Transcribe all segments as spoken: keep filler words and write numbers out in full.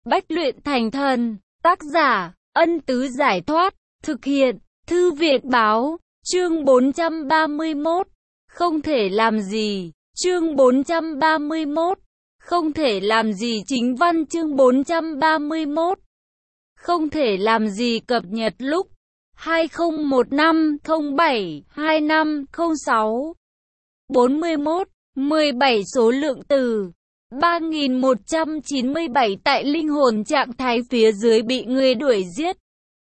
Bách luyện thành thần. Tác giả, Ân Tứ Giải Thoát. Thực hiện, Thư Viện Báo. Chương bốn trăm ba mươi mốt. Không thể làm gì. Chương bốn trăm ba mươi mốt. Không thể làm gì. Chính văn chương bốn trăm ba mươi mốt. Không thể làm gì cập nhật lúc hai không một năm không bảy hai năm không sáu. bốn mươi mốt, mười bảy số lượng từ ba nghìn một trăm chín mươi bảy tại linh hồn trạng thái phía dưới bị người đuổi giết.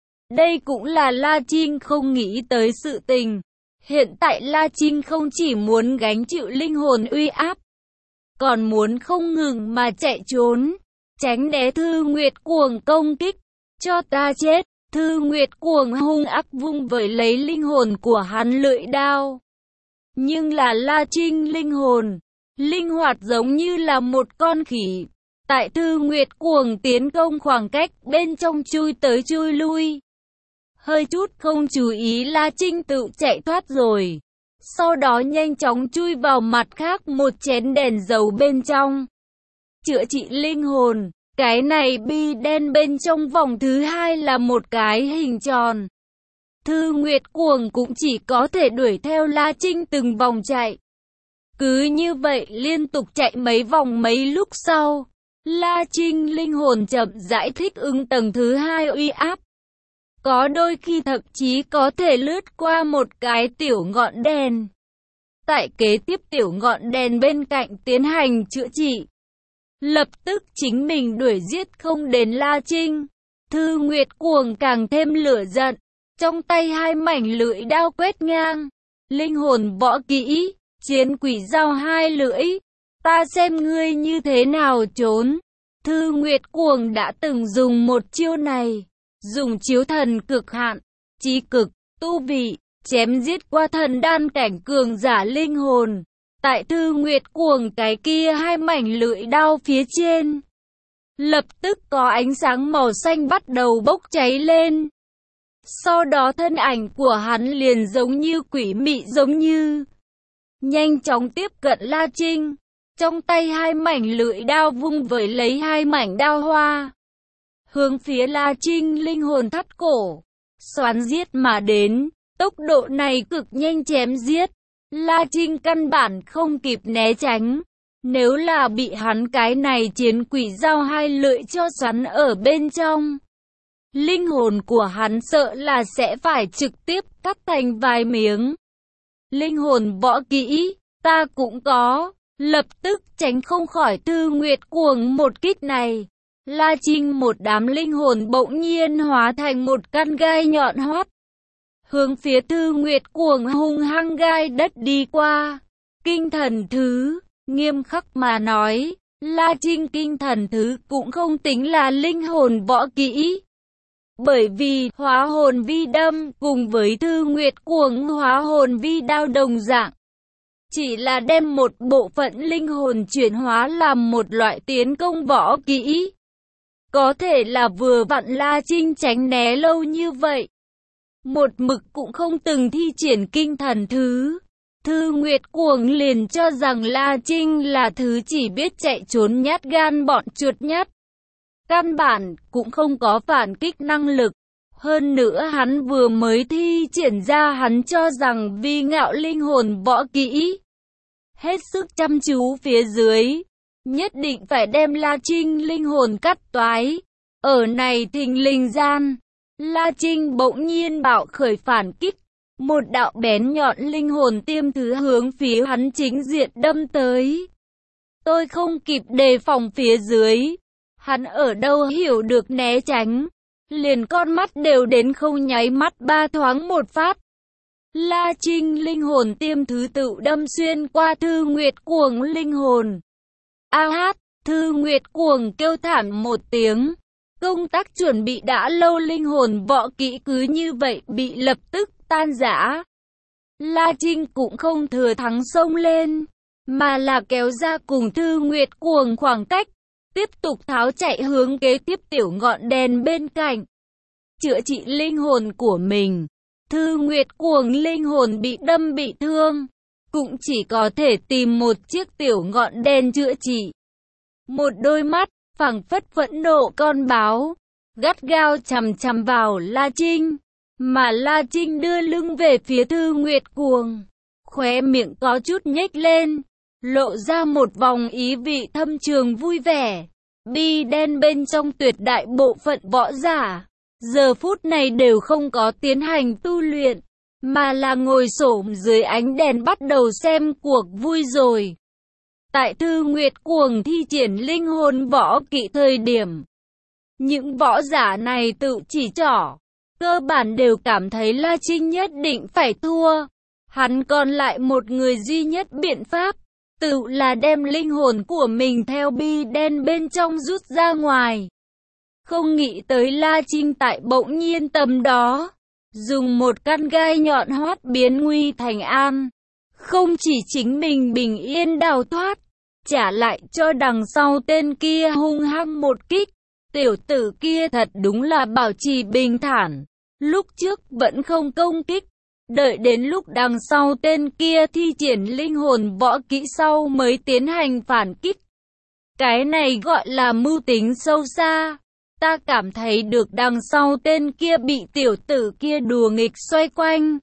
Đây cũng là La Trinh không nghĩ tới sự tình. Hiện tại La Trinh không chỉ muốn gánh chịu linh hồn uy áp, còn muốn không ngừng mà chạy trốn, tránh né Thư Nguyệt cuồng công kích. Cho ta chết! Thư Nguyệt cuồng hung ác vung vẩy lấy linh hồn của hắn lưỡi đao. Nhưng là La Trinh linh hồn linh hoạt giống như là một con khỉ. Tại Thư Nguyệt cuồng tiến công khoảng cách bên trong chui tới chui lui. Hơi chút không chú ý La Trinh tự chạy thoát rồi. Sau đó nhanh chóng chui vào mặt khác một chén đèn dầu bên trong. Chữa trị linh hồn. Cái này bi đen bên trong vòng thứ hai là một cái hình tròn. Thư Nguyệt cuồng cũng chỉ có thể đuổi theo La Trinh từng vòng chạy. Cứ như vậy liên tục chạy mấy vòng mấy lúc sau. La Trinh linh hồn chậm rãi thích ứng tầng thứ hai uy áp. Có đôi khi thậm chí có thể lướt qua một cái tiểu ngọn đèn. Tại kế tiếp tiểu ngọn đèn bên cạnh tiến hành chữa trị. Lập tức chính mình đuổi giết không đến La Trinh. Thư Nguyệt cuồng càng thêm lửa giận. Trong tay hai mảnh lưỡi đao quét ngang. Linh hồn võ kỹ, chiến quỷ dao hai lưỡi. Ta xem ngươi như thế nào trốn. Thư Nguyệt cuồng đã từng dùng một chiêu này. Dùng chiếu thần cực hạn, chí cực, tu vị, chém giết qua thần đan cảnh cường giả linh hồn. Tại Thư Nguyệt cuồng cái kia hai mảnh lưỡi đao phía trên. Lập tức có ánh sáng màu xanh bắt đầu bốc cháy lên. Sau đó thân ảnh của hắn liền giống như quỷ mị giống như. Nhanh chóng tiếp cận La Trinh. Trong tay hai mảnh lưỡi đao vung vẩy lấy hai mảnh đao hoa. Hướng phía La Trinh linh hồn thắt cổ. Xoắn giết mà đến. Tốc độ này cực nhanh chém giết. La Trinh căn bản không kịp né tránh. Nếu là bị hắn cái này chiến quỷ dao hai lưỡi cho xoắn ở bên trong, linh hồn của hắn sợ là sẽ phải trực tiếp cắt thành vài miếng. Linh hồn võ kỹ, ta cũng có. Lập tức tránh không khỏi Thư Nguyệt cuồng một kích này. La Trinh một đám linh hồn bỗng nhiên hóa thành một căn gai nhọn hoắt. Hướng phía Thư Nguyệt cuồng hung hăng gai đất đi qua. Kinh thần thứ, nghiêm khắc mà nói, La Trinh kinh thần thứ cũng không tính là linh hồn võ kỹ. Bởi vì hóa hồn vi đâm cùng với Thư Nguyệt cuồng hóa hồn vi đao đồng dạng. Chỉ là đem một bộ phận linh hồn chuyển hóa làm một loại tiến công võ kỹ. Có thể là vừa vặn La Trinh tránh né lâu như vậy. Một mực cũng không từng thi triển kinh thần thứ. Thư Nguyệt cuồng liền cho rằng La Trinh là thứ chỉ biết chạy trốn nhát gan bọn chuột nhát. Căn bản cũng không có phản kích năng lực. Hơn nữa hắn vừa mới thi triển ra hắn cho rằng vi ngạo linh hồn võ kỹ. Hết sức chăm chú phía dưới. Nhất định phải đem La Trinh linh hồn cắt toái. Ở này thình lình gian. La Trinh bỗng nhiên bạo khởi phản kích. Một đạo bén nhọn linh hồn tiêm thứ hướng phía hắn chính diện đâm tới. Tôi không kịp đề phòng phía dưới. Hắn ở đâu hiểu được né tránh. Liền con mắt đều đến không nháy mắt ba thoáng một phát. La Trinh linh hồn tiêm thứ tự đâm xuyên qua Thư Nguyệt cuồng linh hồn. A hát, Thư Nguyệt cuồng kêu thảm một tiếng. Công tác chuẩn bị đã lâu linh hồn võ kỹ cứ như vậy bị lập tức tan rã. La Trinh cũng không thừa thắng xông lên, mà là kéo ra cùng Thư Nguyệt cuồng khoảng cách, tiếp tục tháo chạy hướng kế tiếp tiểu ngọn đèn bên cạnh. Chữa trị linh hồn của mình. Thư Nguyệt cuồng linh hồn bị đâm bị thương, cũng chỉ có thể tìm một chiếc tiểu ngọn đèn chữa trị. Một đôi mắt, phảng phất phẫn nộ con báo, gắt gao chằm chằm vào La Trinh, mà La Trinh đưa lưng về phía Thư Nguyệt Cuồng, khóe miệng có chút nhếch lên, lộ ra một vòng ý vị thâm trường vui vẻ. Bi đen bên trong tuyệt đại bộ phận võ giả, giờ phút này đều không có tiến hành tu luyện, mà là ngồi xổm dưới ánh đèn bắt đầu xem cuộc vui rồi. Tại Thư Nguyệt Cuồng thi triển linh hồn võ kỹ thời điểm, những võ giả này tự chỉ trỏ, cơ bản đều cảm thấy La Trinh nhất định phải thua. Hắn còn lại một người duy nhất biện pháp, tự là đem linh hồn của mình theo bi đen bên trong rút ra ngoài. Không nghĩ tới La Trinh tại bỗng nhiên tầm đó, dùng một căn gai nhọn hoắt biến nguy thành an. Không chỉ chính mình bình yên đào thoát, trả lại cho đằng sau tên kia hung hăng một kích. Tiểu tử kia thật đúng là bảo trì bình thản, lúc trước vẫn không công kích, đợi đến lúc đằng sau tên kia thi triển linh hồn võ kỹ sau mới tiến hành phản kích. Cái này gọi là mưu tính sâu xa. Ta cảm thấy được đằng sau tên kia bị tiểu tử kia đùa nghịch xoay quanh.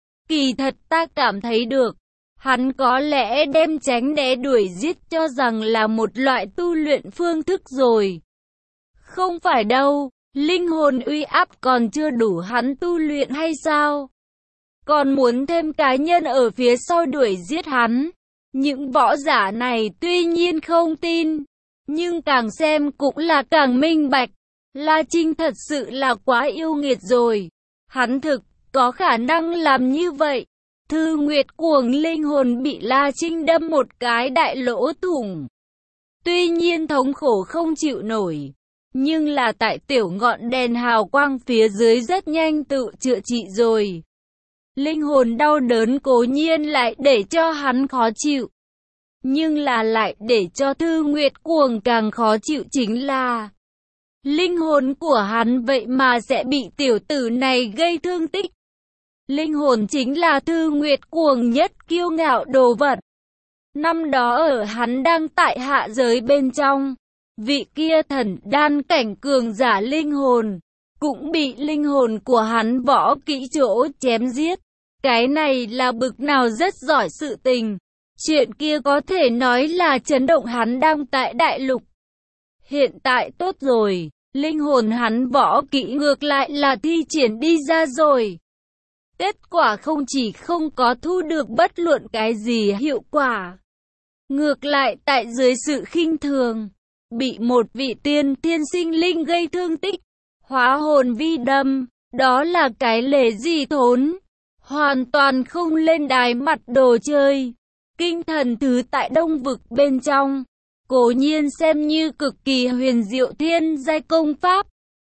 Kỳ thật ta cảm thấy được, hắn có lẽ đem tránh né đuổi giết cho rằng là một loại tu luyện phương thức rồi. Không phải đâu, linh hồn uy áp còn chưa đủ hắn tu luyện hay sao? Còn muốn thêm cá nhân ở phía sau đuổi giết hắn. Những võ giả này tuy nhiên không tin, nhưng càng xem cũng là càng minh bạch. La Trinh thật sự là quá yêu nghiệt rồi. Hắn thực có khả năng làm như vậy. Thư Nguyệt Cuồng linh hồn bị La Trinh đâm một cái đại lỗ thủng. Tuy nhiên thống khổ không chịu nổi, nhưng là tại tiểu ngọn đèn hào quang phía dưới rất nhanh tự chữa trị rồi. Linh hồn đau đớn cố nhiên lại để cho hắn khó chịu, nhưng là lại để cho Thư Nguyệt Cuồng càng khó chịu chính là linh hồn của hắn vậy mà sẽ bị tiểu tử này gây thương tích. Linh hồn chính là Thư Nguyệt Cuồng nhất kiêu ngạo đồ vật. Năm đó ở hắn đang tại hạ giới bên trong, vị kia thần đan cảnh cường giả linh hồn, cũng bị linh hồn của hắn võ kỹ chỗ chém giết. Cái này là bực nào rất giỏi sự tình. Chuyện kia có thể nói là chấn động hắn đang tại đại lục. Hiện tại tốt rồi, linh hồn hắn võ kỹ ngược lại là thi triển đi ra rồi. Kết quả không chỉ không có thu được bất luận cái gì hiệu quả, ngược lại tại dưới sự khinh thường, bị một vị tiên thiên sinh linh gây thương tích, hóa hồn vi đâm, đó là cái lề gì thốn, hoàn toàn không lên đài mặt đồ chơi. Kinh thần thứ tại Đông Vực bên trong, cố nhiên xem như cực kỳ huyền diệu thiên giai công pháp,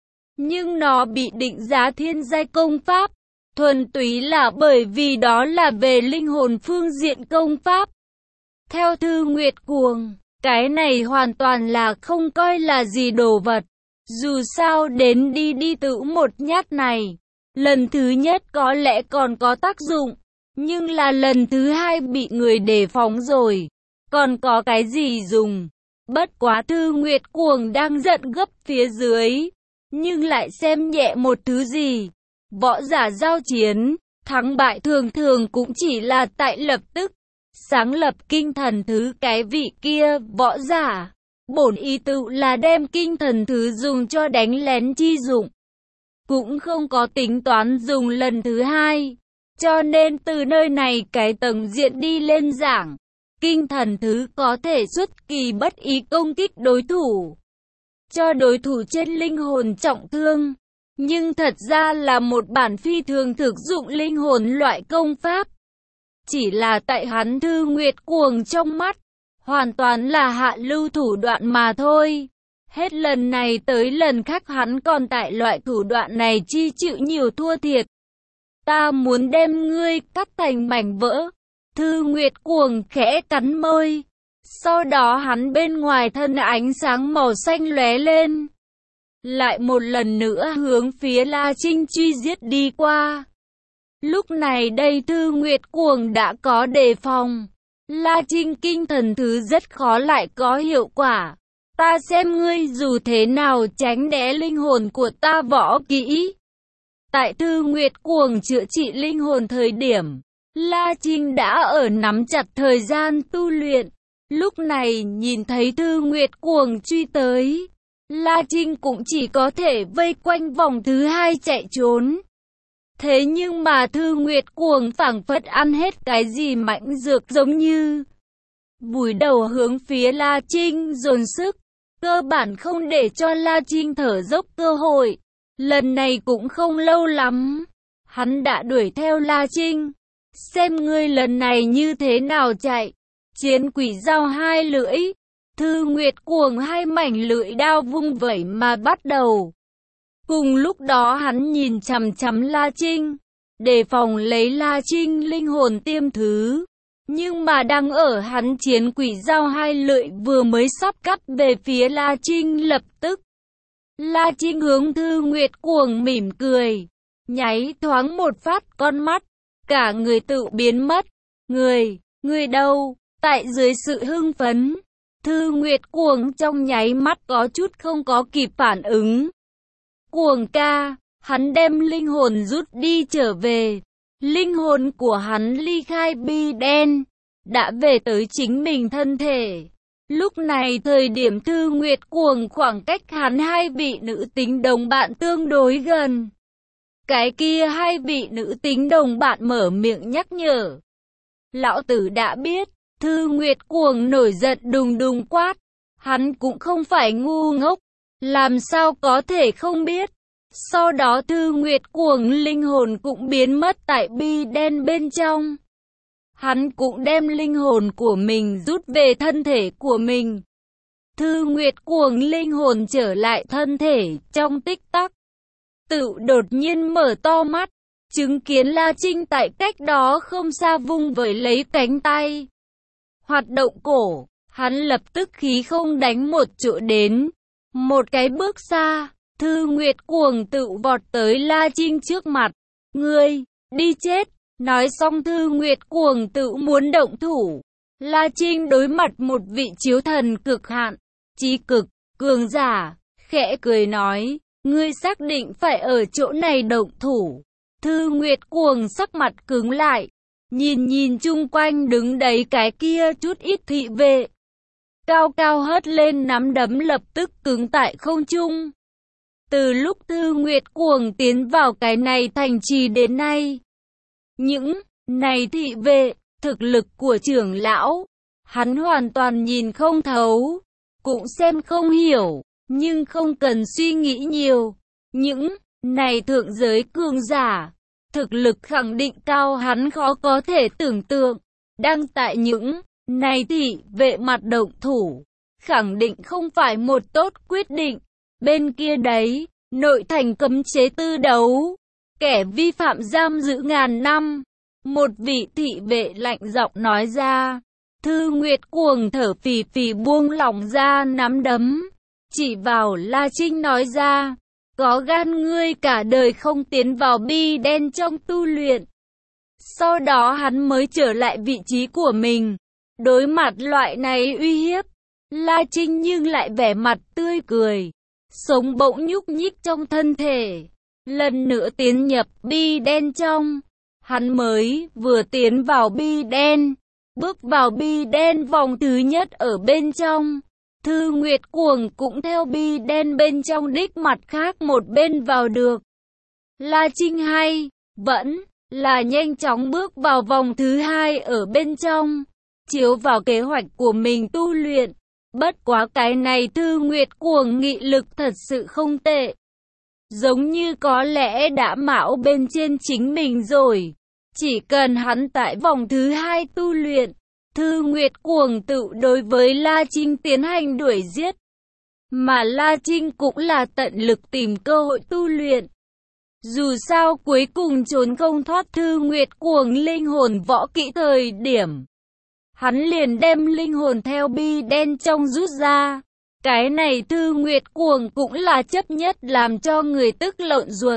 nhưng nó bị định giá thiên giai công pháp, thuần túy là bởi vì đó là về linh hồn phương diện công pháp. Theo Thư Nguyệt Cuồng, cái này hoàn toàn là không coi là gì đồ vật. Dù sao đến đi đi tự một nhát này, lần thứ nhất có lẽ còn có tác dụng, nhưng là lần thứ hai bị người đề phóng rồi, còn có cái gì dùng. Bất quá Thư Nguyệt Cuồng đang giận gấp phía dưới, nhưng lại xem nhẹ một thứ gì. Võ giả giao chiến, thắng bại thường thường cũng chỉ là tại lập tức. Sáng lập kinh thần thứ cái vị kia, võ giả, bổn ý tự là đem kinh thần thứ dùng cho đánh lén chi dụng, cũng không có tính toán dùng lần thứ hai. Cho nên từ nơi này cái tầng diện đi lên giảng, kinh thần thứ có thể xuất kỳ bất ý công kích đối thủ, cho đối thủ trên linh hồn trọng thương. Nhưng thật ra là một bản phi thường thực dụng linh hồn loại công pháp. Chỉ là tại hắn Thư Nguyệt Cuồng trong mắt, hoàn toàn là hạ lưu thủ đoạn mà thôi. Hết lần này tới lần khác hắn còn tại loại thủ đoạn này chi chịu nhiều thua thiệt. Ta muốn đem ngươi cắt thành mảnh vỡ. Thư Nguyệt Cuồng khẽ cắn môi. Sau đó hắn bên ngoài thân ánh sáng màu xanh lóe lên, lại một lần nữa hướng phía La Trinh truy giết đi qua. Lúc này đây Thư Nguyệt Cuồng đã có đề phòng, La Trinh kinh thần thứ rất khó lại có hiệu quả. Ta xem ngươi dù thế nào tránh né linh hồn của ta võ kỹ. Tại Thư Nguyệt Cuồng chữa trị linh hồn thời điểm, La Trinh đã ở nắm chặt thời gian tu luyện. Lúc này nhìn thấy Thư Nguyệt Cuồng truy tới, La Trinh cũng chỉ có thể vây quanh vòng thứ hai chạy trốn. Thế nhưng mà Thư Nguyệt Cuồng phảng phất ăn hết cái gì mạnh dược giống như vùi đầu hướng phía La Trinh dồn sức, cơ bản không để cho La Trinh thở dốc cơ hội. Lần này cũng không lâu lắm, hắn đã đuổi theo La Trinh. Xem ngươi lần này như thế nào chạy. Chiến quỷ dao hai lưỡi. Thư Nguyệt Cuồng hai mảnh lưỡi đao vung vẩy mà bắt đầu. Cùng lúc đó hắn nhìn chằm chằm La Trinh, đề phòng lấy La Trinh linh hồn tiêm thứ. Nhưng mà đang ở hắn chiến quỷ dao hai lưỡi vừa mới sắp cắt về phía La Trinh lập tức. La Trinh hướng Thư Nguyệt Cuồng mỉm cười, nháy thoáng một phát con mắt, cả người tự biến mất. Người, người đâu? Tại dưới sự hưng phấn, Thư Nguyệt Cuồng trong nháy mắt có chút không có kịp phản ứng. Cuồng ca, hắn đem linh hồn rút đi trở về. Linh hồn của hắn ly khai bi đen, đã về tới chính mình thân thể. Lúc này thời điểm Thư Nguyệt Cuồng khoảng cách hắn hai vị nữ tính đồng bạn tương đối gần. Cái kia hai vị nữ tính đồng bạn mở miệng nhắc nhở. Lão tử đã biết. Thư Nguyệt Cuồng nổi giận đùng đùng quát. Hắn cũng không phải ngu ngốc, làm sao có thể không biết. Sau đó Thư Nguyệt Cuồng linh hồn cũng biến mất tại bi đen bên trong. Hắn cũng đem linh hồn của mình rút về thân thể của mình. Thư Nguyệt Cuồng linh hồn trở lại thân thể trong tích tắc. Tự đột nhiên mở to mắt, chứng kiến La Trinh tại cách đó không xa vung vẩy lấy cánh tay. Hoạt động cổ, hắn lập tức khí không đánh một chỗ đến. Một cái bước xa, Thư Nguyệt Cuồng tự vọt tới La Trinh trước mặt. Ngươi, đi chết! Nói xong Thư Nguyệt Cuồng tự muốn động thủ. La Trinh đối mặt một vị chiếu thần cực hạn, chí cực, cường giả, khẽ cười nói, ngươi xác định phải ở chỗ này động thủ. Thư Nguyệt Cuồng sắc mặt cứng lại, nhìn nhìn chung quanh đứng đấy cái kia chút ít thị vệ. Cao cao hất lên nắm đấm lập tức cứng tại không trung. Từ lúc Thư Nguyệt Cuồng tiến vào cái này thành trì đến nay, những này thị vệ, thực lực của trưởng lão, hắn hoàn toàn nhìn không thấu, cũng xem không hiểu, nhưng không cần suy nghĩ nhiều. Những này thượng giới cường giả, thực lực khẳng định cao hắn khó có thể tưởng tượng. Đang tại những này thị vệ mặt động thủ, khẳng định không phải một tốt quyết định. Bên kia đấy, nội thành cấm chế tư đấu, kẻ vi phạm giam giữ ngàn năm. Một vị thị vệ lạnh giọng nói ra. Thư Nguyệt Cuồng thở phì phì buông lỏng ra nắm đấm, chỉ vào La Trinh nói ra. Có gan ngươi cả đời không tiến vào bi đen trong tu luyện. Sau đó hắn mới trở lại vị trí của mình. Đối mặt loại này uy hiếp, La Trinh nhưng lại vẻ mặt tươi cười. Sống bỗng nhúc nhích trong thân thể, lần nữa tiến nhập bi đen trong. Hắn mới vừa tiến vào bi đen, bước vào bi đen vòng thứ nhất ở bên trong. Thư Nguyệt Cuồng cũng theo bi đen bên trong đích mặt khác một bên vào được. La Trinh hay, vẫn là nhanh chóng bước vào vòng thứ hai ở bên trong, chiếu vào kế hoạch của mình tu luyện. Bất quá cái này Thư Nguyệt Cuồng nghị lực thật sự không tệ. Giống như có lẽ đã mạo bên trên chính mình rồi. Chỉ cần hắn tại vòng thứ hai tu luyện, Thư Nguyệt Cuồng tự đối với La Trinh tiến hành đuổi giết. Mà La Trinh cũng là tận lực tìm cơ hội tu luyện. Dù sao cuối cùng trốn không thoát Thư Nguyệt Cuồng linh hồn võ kỹ thời điểm. Hắn liền đem linh hồn theo bi đen trong rút ra. Cái này Thư Nguyệt Cuồng cũng là chấp nhất làm cho người tức lộn ruột.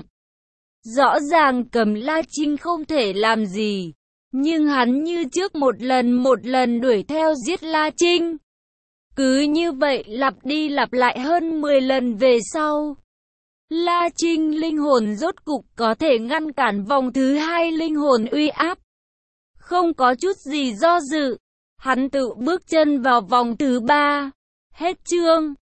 Rõ ràng cầm La Trinh không thể làm gì, nhưng hắn như trước một lần một lần đuổi theo giết La Trinh. Cứ như vậy lặp đi lặp lại hơn mười lần về sau. La Trinh linh hồn rốt cục có thể ngăn cản vòng thứ hai linh hồn uy áp. Không có chút gì do dự, hắn tự bước chân vào vòng thứ ba. Hết chương.